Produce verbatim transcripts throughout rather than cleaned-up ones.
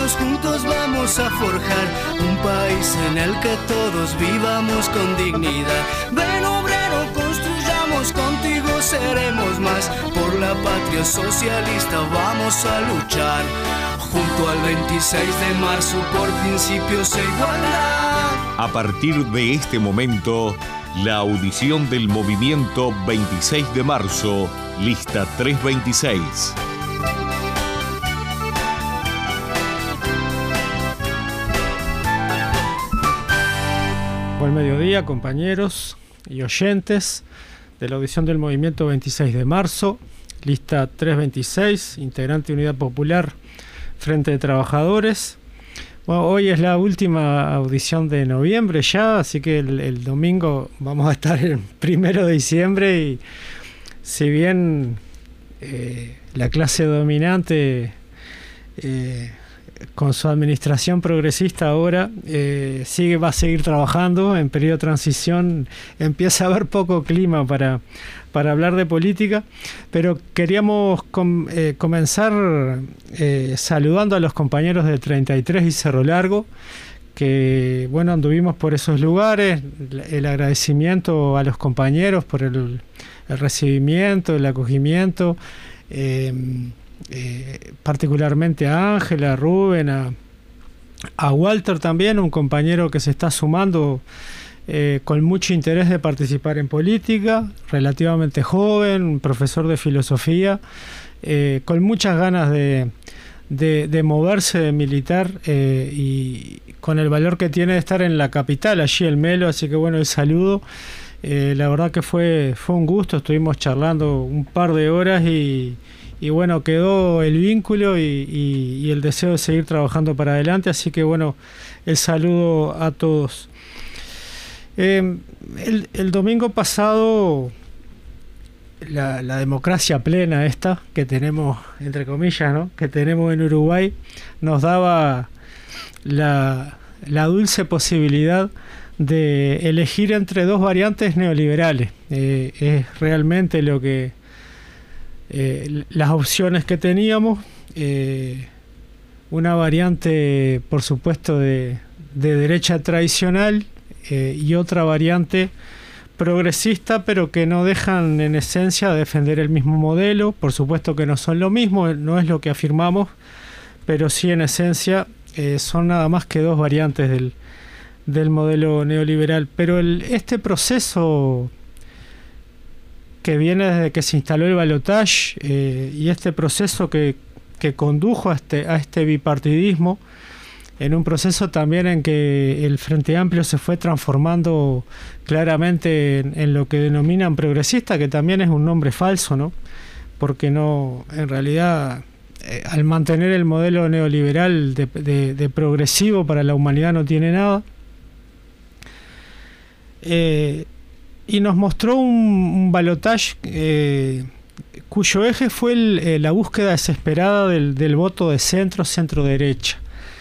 Juntos, juntos vamos a forjar un país en el que todos vivamos con dignidad. Ven obrero, construyamos, contigo seremos más. Por la patria socialista vamos a luchar. Junto al veintiséis de marzo por principios e igualdad. A partir de este momento, la audición del movimiento veintiséis de marzo, lista trescientos veintiséis. Buen mediodía, compañeros y oyentes de la audición del movimiento veintiséis de marzo, lista trescientos veintiséis, integrante de Unidad Popular, Frente de Trabajadores. Bueno, hoy es la última audición de noviembre ya, así que el, el domingo vamos a estar el primero de diciembre y si bien eh, la clase dominante eh, con su administración progresista ahora eh, sigue, va a seguir trabajando en periodo de transición, empieza a haber poco clima para, para hablar de política, pero queríamos com, eh, comenzar eh, saludando a los compañeros de treinta y tres y Cerro Largo, que bueno, anduvimos por esos lugares, el agradecimiento a los compañeros por el, el recibimiento, el acogimiento, eh, Eh, particularmente a Ángela, a Rubén, a, a Walter también, un compañero que se está sumando eh, con mucho interés de participar en política, relativamente joven, un profesor de filosofía, eh, con muchas ganas de, de, de moverse, de militar eh, y con el valor que tiene de estar en la capital, allí el Melo, así que bueno, el saludo. Eh, la verdad que fue, fue un gusto, estuvimos charlando un par de horas y Y bueno, quedó el vínculo y, y, y el deseo de seguir trabajando para adelante, así que bueno, el saludo a todos. Eh, el, el domingo pasado, la, la democracia plena esta que tenemos, entre comillas, ¿no?, que tenemos en Uruguay, nos daba la, la dulce posibilidad de elegir entre dos variantes neoliberales. Eh, es realmente lo que... Eh, las opciones que teníamos, eh, una variante por supuesto de, de derecha tradicional eh, y otra variante progresista, pero que no dejan en esencia defender el mismo modelo. Por supuesto que no son lo mismo, no es lo que afirmamos, pero sí en esencia eh, son nada más que dos variantes del, del modelo neoliberal. Pero el, este proceso que viene desde que se instaló el balotaje eh, y este proceso que, que condujo a este, a este bipartidismo, en un proceso también en que el Frente Amplio se fue transformando claramente en, en lo que denominan progresista, que también es un nombre falso, ¿no? Porque no, en realidad, eh, al mantener el modelo neoliberal de, de, de progresivo para la humanidad no tiene nada. Eh, Y nos mostró un, un balotaje eh, cuyo eje fue el, eh, la búsqueda desesperada del, del voto de centro, centro-derecha.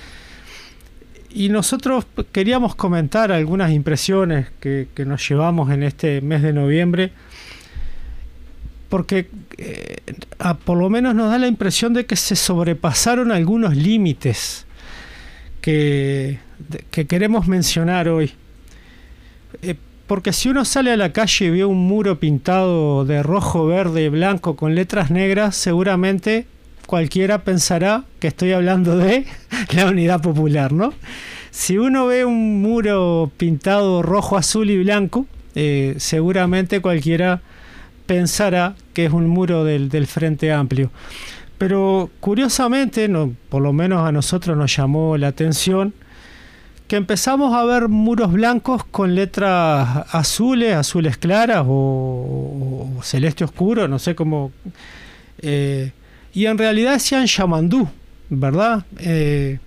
Y nosotros queríamos comentar algunas impresiones que, que nos llevamos en este mes de noviembre, porque eh, a, por lo menos nos da la impresión de que se sobrepasaron algunos límites que, de, que queremos mencionar hoy. Eh, Porque si uno sale a la calle y ve un muro pintado de rojo, verde y blanco con letras negras, seguramente cualquiera pensará que estoy hablando de la Unidad Popular, ¿no? Si uno ve un muro pintado rojo, azul y blanco, eh, seguramente cualquiera pensará que es un muro del, del Frente Amplio. Pero curiosamente, no, por lo menos a nosotros nos llamó la atención que empezamos a ver muros blancos con letras azules, azules claras o, o celeste oscuro, no sé cómo. Eh, y en realidad decían Yamandú, ¿verdad? Eh,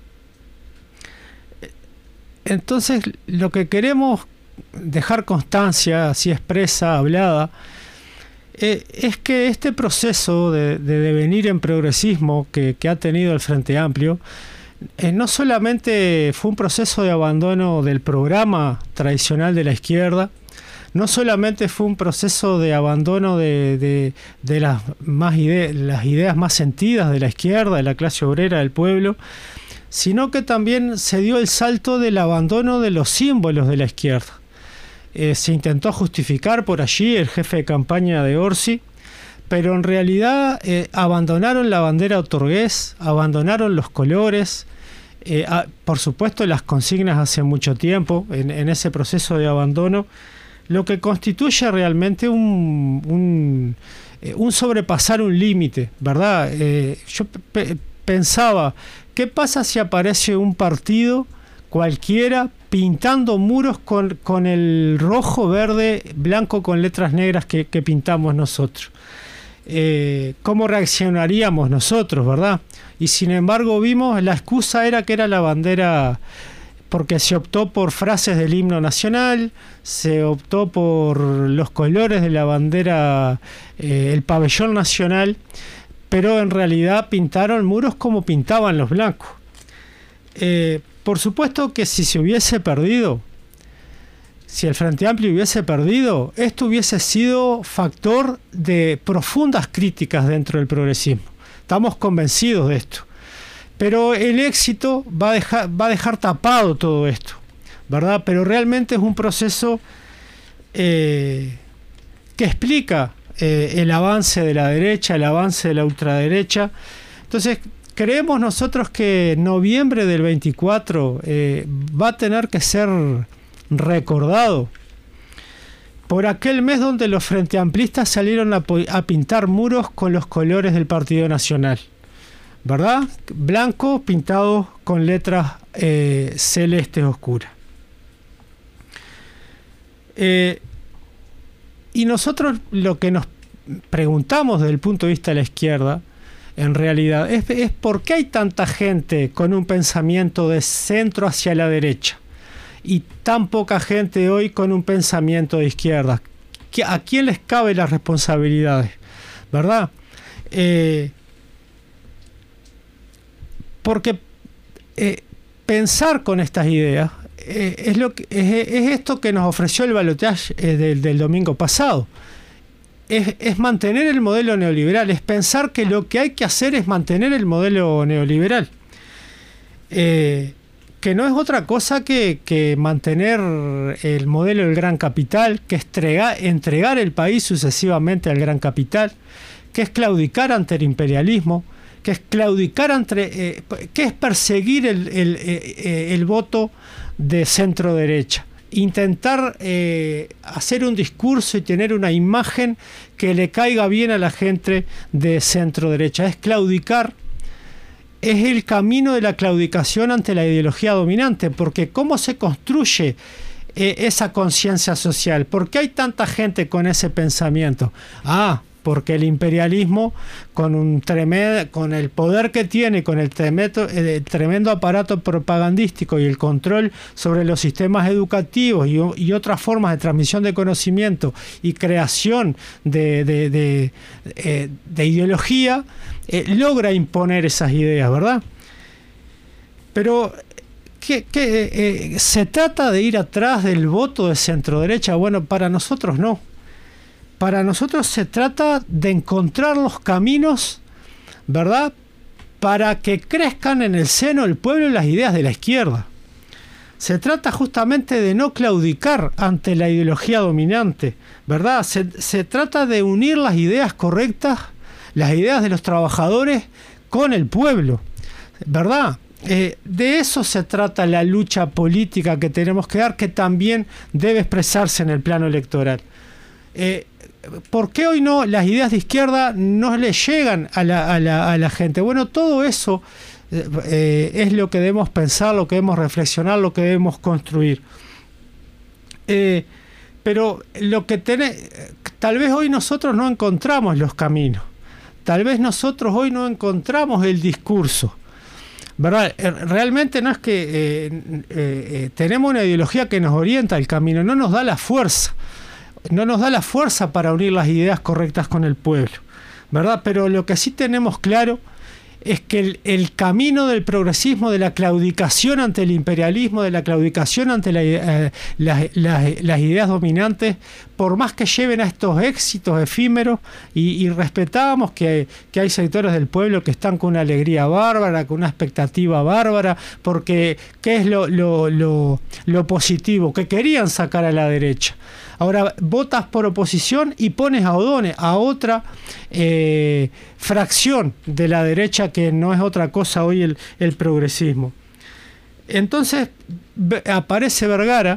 entonces, lo que queremos dejar constancia, así expresa, hablada, eh, es que este proceso de, de devenir en progresismo que, que ha tenido el Frente Amplio, Eh, no solamente fue un proceso de abandono del programa tradicional de la izquierda, no solamente fue un proceso de abandono de, de, de las, más ide- las ideas más sentidas de la izquierda, de la clase obrera, del pueblo, sino que también se dio el salto del abandono de los símbolos de la izquierda. Eh, se intentó justificar por allí el jefe de campaña de Orsi, pero en realidad eh, abandonaron la bandera otorgués, abandonaron los colores, eh, a, por supuesto las consignas hace mucho tiempo, en, en ese proceso de abandono, lo que constituye realmente un, un, eh, un sobrepasar un límite, ¿verdad? Eh, yo pe- pensaba, ¿qué pasa si aparece un partido cualquiera pintando muros con, con el rojo, verde, blanco con letras negras que, que pintamos nosotros? Eh, ¿Cómo reaccionaríamos nosotros, verdad? Y sin embargo vimos, la excusa era que era la bandera, porque se optó por frases del himno nacional, se optó por los colores de la bandera, eh, el pabellón nacional, pero en realidad pintaron muros como pintaban los blancos. Eh, por supuesto que si se hubiese perdido, si el Frente Amplio hubiese perdido, esto hubiese sido factor de profundas críticas dentro del progresismo. Estamos convencidos de esto. Pero el éxito va a dejar, va a dejar tapado todo esto, ¿verdad? Pero realmente es un proceso eh, que explica eh, el avance de la derecha, el avance de la ultraderecha. Entonces, creemos nosotros que noviembre del veinticuatro eh, va a tener que ser recordado por aquel mes donde los frenteamplistas salieron a, a pintar muros con los colores del Partido Nacional, ¿verdad? Blanco pintado con letras eh, celestes oscuras. Eh, y nosotros lo que nos preguntamos desde el punto de vista de la izquierda, en realidad, es, es por qué hay tanta gente con un pensamiento de centro hacia la derecha y tan poca gente hoy con un pensamiento de izquierda. ¿A quién les cabe las responsabilidades? ¿Verdad? Eh, porque eh, pensar con estas ideas eh, es, lo que, es, es esto que nos ofreció el balotaje eh, del, del domingo pasado. Es, es mantener el modelo neoliberal, es pensar que lo que hay que hacer es mantener el modelo neoliberal. Eh, que no es otra cosa que, que mantener el modelo del gran capital, que es entregar, entregar el país sucesivamente al gran capital, que es claudicar ante el imperialismo, que es claudicar ante, eh, que es perseguir el, el, eh, el voto de centro derecha, intentar eh, hacer un discurso y tener una imagen que le caiga bien a la gente de centro derecha, es claudicar. Es el camino de la claudicación ante la ideología dominante, porque ¿cómo se construye eh, esa conciencia social? ¿Por qué hay tanta gente con ese pensamiento? Ah, porque el imperialismo, con un tremendo, con el poder que tiene, con el tremendo, el tremendo aparato propagandístico y el control sobre los sistemas educativos y, y otras formas de transmisión de conocimiento y creación de, de, de, de, de ideología, eh, logra imponer esas ideas, ¿verdad? Pero ¿qué, qué, eh, ¿se trata de ir atrás del voto de centro derecha? Bueno, para nosotros no. Para nosotros se trata de encontrar los caminos, ¿verdad?, para que crezcan en el seno del pueblo las ideas de la izquierda. Se trata justamente de no claudicar ante la ideología dominante, ¿verdad? Se, se trata de unir las ideas correctas, las ideas de los trabajadores con el pueblo, ¿verdad? Eh, de eso se trata la lucha política que tenemos que dar, que también debe expresarse en el plano electoral. Eh, ¿Por qué hoy no las ideas de izquierda no le llegan a la, a la, a la gente? Bueno, todo eso eh, es lo que debemos pensar, lo que debemos reflexionar, lo que debemos construir. Eh, pero lo que tiene, tal vez hoy nosotros no encontramos los caminos, tal vez nosotros hoy no encontramos el discurso, ¿verdad? Realmente no es que eh, eh, eh, tenemos una ideología que nos orienta el camino, no nos da la fuerza. No nos da la fuerza para unir las ideas correctas con el pueblo, ¿verdad? Pero lo que sí tenemos claro es que el, el camino del progresismo, de la claudicación ante el imperialismo, de la claudicación ante la, eh, las, las, las ideas dominantes, por más que lleven a estos éxitos efímeros, y, y respetábamos que, que hay sectores del pueblo que están con una alegría bárbara, con una expectativa bárbara, porque ¿qué es lo, lo, lo, lo positivo? Que querían sacar a la derecha. Ahora votas por oposición y pones a O'Donnell, a otra eh, fracción de la derecha que no es otra cosa hoy el, el progresismo. Entonces aparece Vergara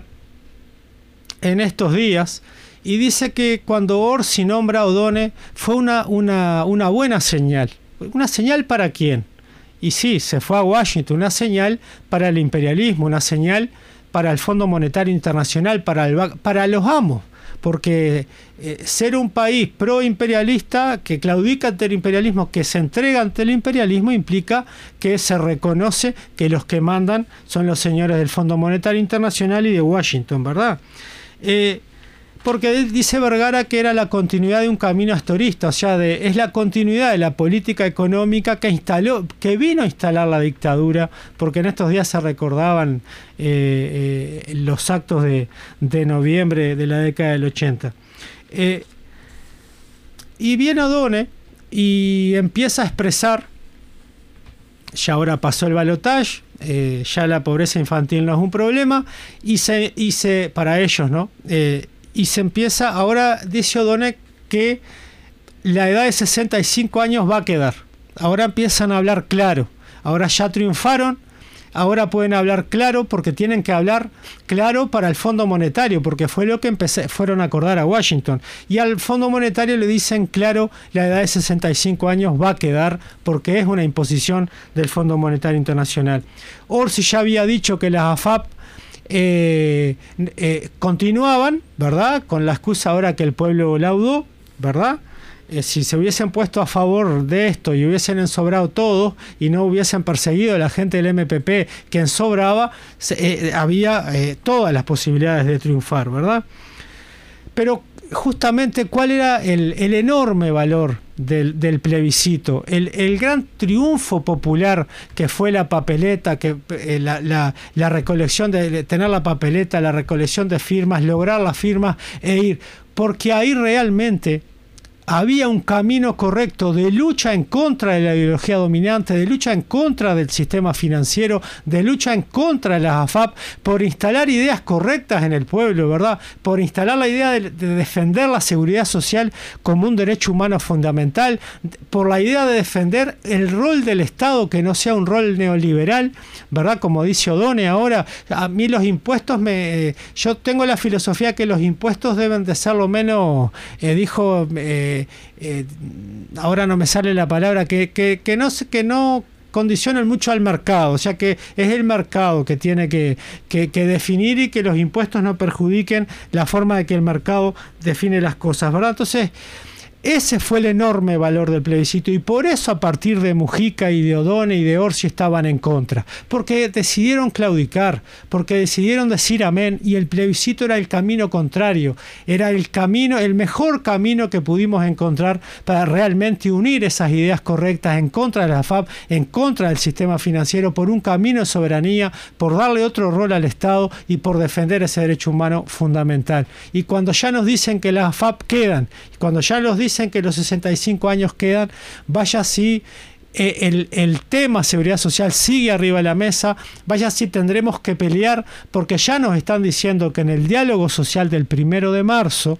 en estos días y dice que cuando Orsi nombra a O'Donnell fue una, una, una buena señal. ¿Una señal para quién? Y sí, se fue a Washington, una señal para el imperialismo, una señal para el Fondo Monetario Internacional, para, el, para los amos, porque eh, ser un país pro-imperialista, que claudica ante el imperialismo, que se entrega ante el imperialismo, implica que se reconoce que los que mandan son los señores del Fondo Monetario Internacional y de Washington, ¿verdad? Eh, porque dice Vergara que era la continuidad de un camino astorista, o sea, de, es la continuidad de la política económica que instaló, que vino a instalar la dictadura, porque en estos días se recordaban eh, eh, los actos de, de noviembre de la década del ochenta. Eh, y viene O'Donnell y empieza a expresar, ya ahora pasó el balotaje, eh, ya la pobreza infantil no es un problema, y se, y se para ellos, ¿no? Eh, Y se empieza, ahora dice O'Donnell que la edad de sesenta y cinco años va a quedar. Ahora empiezan a hablar claro. Ahora ya triunfaron, ahora pueden hablar claro porque tienen que hablar claro para el Fondo Monetario, porque fue lo que empecé, fueron a acordar a Washington. Y al Fondo Monetario le dicen claro, la edad de sesenta y cinco años va a quedar porque es una imposición del Fondo Monetario Internacional. Orsi ya había dicho que las A F A P Eh, eh, continuaban, ¿verdad? Con la excusa ahora que el pueblo laudó, ¿verdad? Eh, si se hubiesen puesto a favor de esto y hubiesen ensobrado todos y no hubiesen perseguido a la gente del M P P que ensobraba, eh, había eh, todas las posibilidades de triunfar, ¿verdad? Pero justamente cuál era el, el enorme valor del, del plebiscito, el, el gran triunfo popular que fue la papeleta, que eh, la, la, la recolección de, de tener la papeleta, la recolección de firmas, lograr las firmas e ir, porque ahí realmente había un camino correcto de lucha en contra de la ideología dominante, de lucha en contra del sistema financiero, de lucha en contra de las A F A P, por instalar ideas correctas en el pueblo, ¿verdad? Por instalar la idea de, de defender la seguridad social como un derecho humano fundamental, por la idea de defender el rol del Estado, que no sea un rol neoliberal, ¿verdad? Como dice O'Donnell ahora, a mí los impuestos, me, eh, yo tengo la filosofía que los impuestos deben de ser lo menos, eh, dijo... Eh, Eh, ahora no me sale la palabra, que, que, que no que no condicionan mucho al mercado, o sea que es el mercado que tiene que, que, que definir y que los impuestos no perjudiquen la forma de que el mercado define las cosas, ¿verdad? Entonces ese fue el enorme valor del plebiscito y por eso a partir de Mujica y de O'Donnell y de Orsi estaban en contra, porque decidieron claudicar, porque decidieron decir amén y el plebiscito era el camino contrario, era el camino, el mejor camino que pudimos encontrar para realmente unir esas ideas correctas en contra de la A F A P, en contra del sistema financiero, por un camino de soberanía, por darle otro rol al Estado y por defender ese derecho humano fundamental. Y cuando ya nos dicen que las A F A P quedan, cuando ya nos dicen que los sesenta y cinco años quedan, vaya si eh, el, el tema seguridad social sigue arriba de la mesa, vaya si tendremos que pelear, porque ya nos están diciendo que en el diálogo social del primero de marzo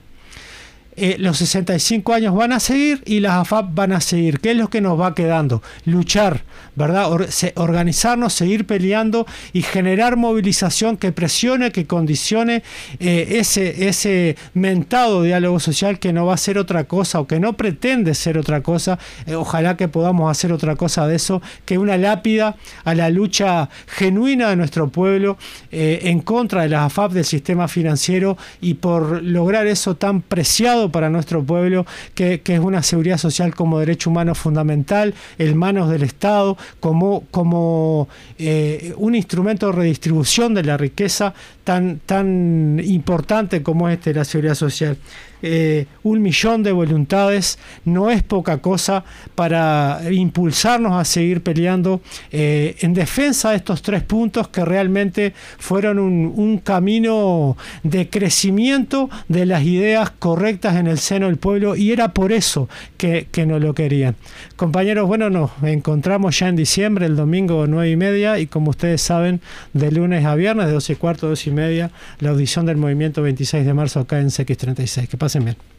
Eh, los sesenta y cinco años van a seguir y las A F A P van a seguir. ¿Qué es lo que nos va quedando? Luchar, ¿verdad? Or- se, organizarnos, seguir peleando y generar movilización que presione, que condicione eh, ese, ese mentado diálogo social que no va a ser otra cosa o que no pretende ser otra cosa. Eh, ojalá que podamos hacer otra cosa de eso, que una lápida a la lucha genuina de nuestro pueblo eh, en contra de las A F A P, del sistema financiero, y por lograr eso tan preciado para nuestro pueblo, que, que es una seguridad social como derecho humano fundamental, en manos del Estado, como, como eh, un instrumento de redistribución de la riqueza tan, tan importante como este, la seguridad social. eh, un millón de voluntades no es poca cosa para impulsarnos a seguir peleando eh, en defensa de estos tres puntos que realmente fueron un, un camino de crecimiento de las ideas correctas en el seno del pueblo, y era por eso que, que no lo querían. Compañeros, bueno, nos encontramos ya en diciembre, el domingo nueve y media, y como ustedes saben, de lunes a viernes, de doce y cuarto a doce y media, la audición del Movimiento veintiséis de marzo acá en C X treinta y seis. Que pasen bien.